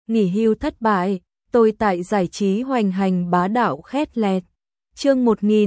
nghỉ hưu thất bại, tôi tại giải trí hoành hành bá đạo khét lẹt. Chương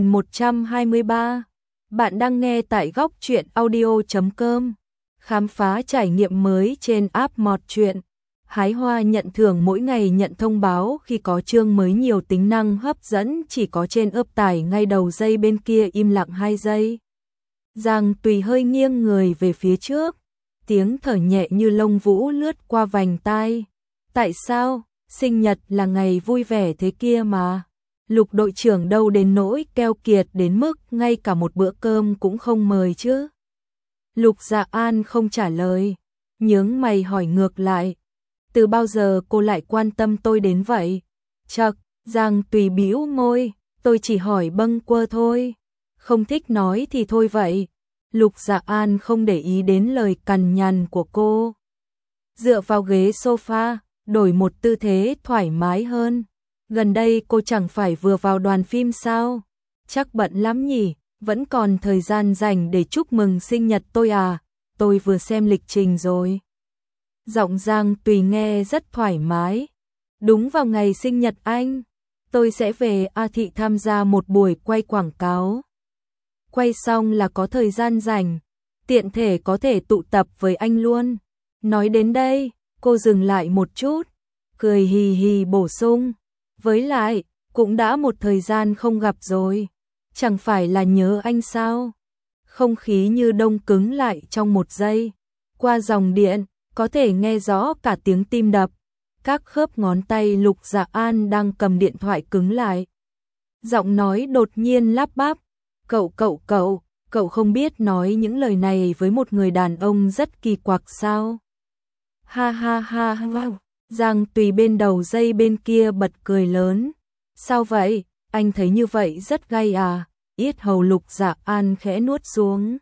1123. Bạn đang nghe tại góc truyện audio.com. Khám phá trải nghiệm mới trên app Mọt Truyện. Hái hoa nhận thưởng mỗi ngày nhận thông báo khi có chương mới nhiều tính năng hấp dẫn chỉ có trên ấp tải ngay đầu dây bên kia im lặng 2 giây. Giang Tùy hơi nghiêng người về phía trước, tiếng thở nhẹ như lông vũ lướt qua vành tai. Tại sao? Sinh nhật là ngày vui vẻ thế kia mà. Lục đội trưởng đâu đến nỗi keo kiệt đến mức ngay cả một bữa cơm cũng không mời chứ. Lục Dạ An không trả lời, nhướng mày hỏi ngược lại. Từ bao giờ cô lại quan tâm tôi đến vậy? Chậc, Giang Tùy bĩu môi, tôi chỉ hỏi bâng quơ thôi. Không thích nói thì thôi vậy. Lục Dạ An không để ý đến lời cằn nhằn của cô. Dựa vào ghế sofa, đổi một tư thế thoải mái hơn. Gần đây cô chẳng phải vừa vào đoàn phim sao? Chắc bận lắm nhỉ, vẫn còn thời gian dành để chúc mừng sinh nhật tôi à? Tôi vừa xem lịch trình rồi. Giọng Giang Tùy nghe rất thoải mái. Đúng vào ngày sinh nhật anh, tôi sẽ về A Thị tham gia một buổi quay quảng cáo. Quay xong là có thời gian rảnh, tiện thể có thể tụ tập với anh luôn. Nói đến đây, cô dừng lại một chút, cười hì hì bổ sung. Với lại, cũng đã một thời gian không gặp rồi, chẳng phải là nhớ anh sao? Không khí như đông cứng lại trong một giây. Qua dòng điện, có thể nghe rõ cả tiếng tim đập. Các khớp ngón tay Lục Dạ An đang cầm điện thoại cứng lại. Giọng nói đột nhiên lắp bắp. Cậu không biết nói những lời này với một người đàn ông rất kỳ quặc sao? Ha ha ha ha. Giang Tùy bên đầu dây bên kia bật cười lớn. Sao vậy? Anh thấy như vậy rất gay à? Yết hầu Lục Dạ An khẽ nuốt xuống.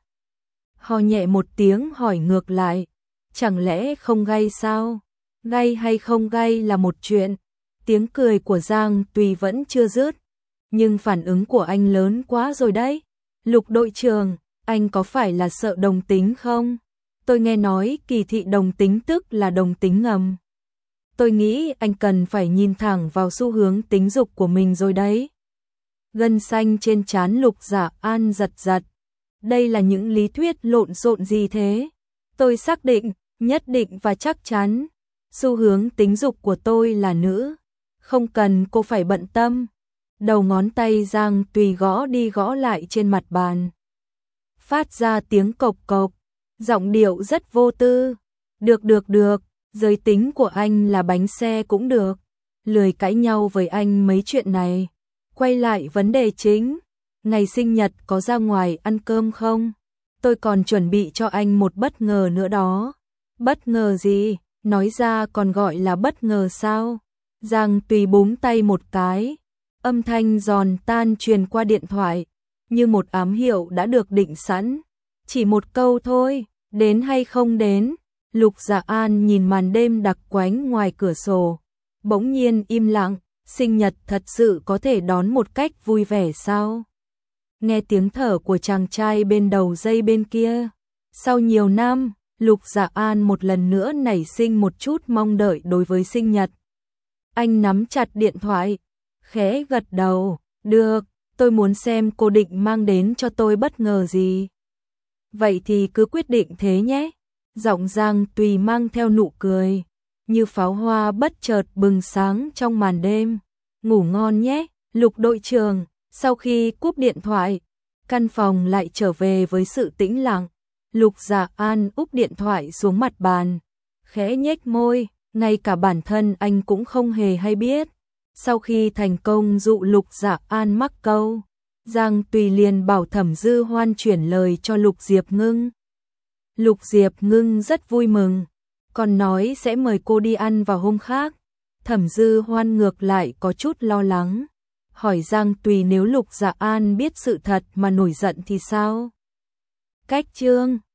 Ho nhẹ một tiếng hỏi ngược lại. Chẳng lẽ không gay sao? Gay hay không gay là một chuyện. Tiếng cười của Giang Tùy vẫn chưa dứt. Nhưng phản ứng của anh lớn quá rồi đấy. Lục đội trưởng, anh có phải là sợ đồng tính không? Tôi nghe nói kỳ thị đồng tính tức là đồng tính ngầm. Tôi nghĩ anh cần phải nhìn thẳng vào xu hướng tính dục của mình rồi đấy. Gân xanh trên trán Lục Dạ An giật giật. Đây là những lý thuyết lộn xộn gì thế? Tôi xác định, nhất định và chắc chắn, xu hướng tính dục của tôi là nữ. Không cần cô phải bận tâm. Đầu ngón tay Giang Tùy gõ đi gõ lại trên mặt bàn. Phát ra tiếng cộc cộc, giọng điệu rất vô tư. Được, giới tính của anh là bánh xe cũng được. Lười cãi nhau với anh mấy chuyện này. Quay lại vấn đề chính. Ngày sinh nhật có ra ngoài ăn cơm không? Tôi còn chuẩn bị cho anh một bất ngờ nữa đó. Bất ngờ gì? Nói ra còn gọi là bất ngờ sao? Giang Tùy búng tay một cái. Âm thanh giòn tan truyền qua điện thoại, như một ám hiệu đã được định sẵn. Chỉ một câu thôi, đến hay không đến? Lục Dạ An nhìn màn đêm đặc quánh ngoài cửa sổ, bỗng nhiên im lặng. Sinh nhật thật sự có thể đón một cách vui vẻ sao? Nghe tiếng thở của chàng trai bên đầu dây bên kia. Sau nhiều năm, Lục Dạ An một lần nữa nảy sinh một chút mong đợi đối với sinh nhật. Anh nắm chặt điện thoại, khẽ gật đầu. Được, tôi muốn xem cô định mang đến cho tôi bất ngờ gì. Vậy thì cứ quyết định thế nhé. Giọng Giang Tùy mang theo nụ cười, như pháo hoa bất chợt bừng sáng trong màn đêm. Ngủ ngon nhé, Lục đội trưởng. Sau khi cúp điện thoại, căn phòng lại trở về với sự tĩnh lặng. Lục Dạ An úp điện thoại xuống mặt bàn, khẽ nhếch môi, ngay cả bản thân anh cũng không hề hay biết. Sau khi thành công dụ Lục Dạ An mắc câu, Giang Tùy liền bảo Thẩm Dư Hoan chuyển lời cho Lục Diệp Ngưng. Lục Diệp Ngưng rất vui mừng, còn nói sẽ mời cô đi ăn vào hôm khác. Thẩm Dư Hoan ngược lại có chút lo lắng, hỏi Giang Tùy nếu Lục Dạ An biết sự thật mà nổi giận thì sao? Cách chương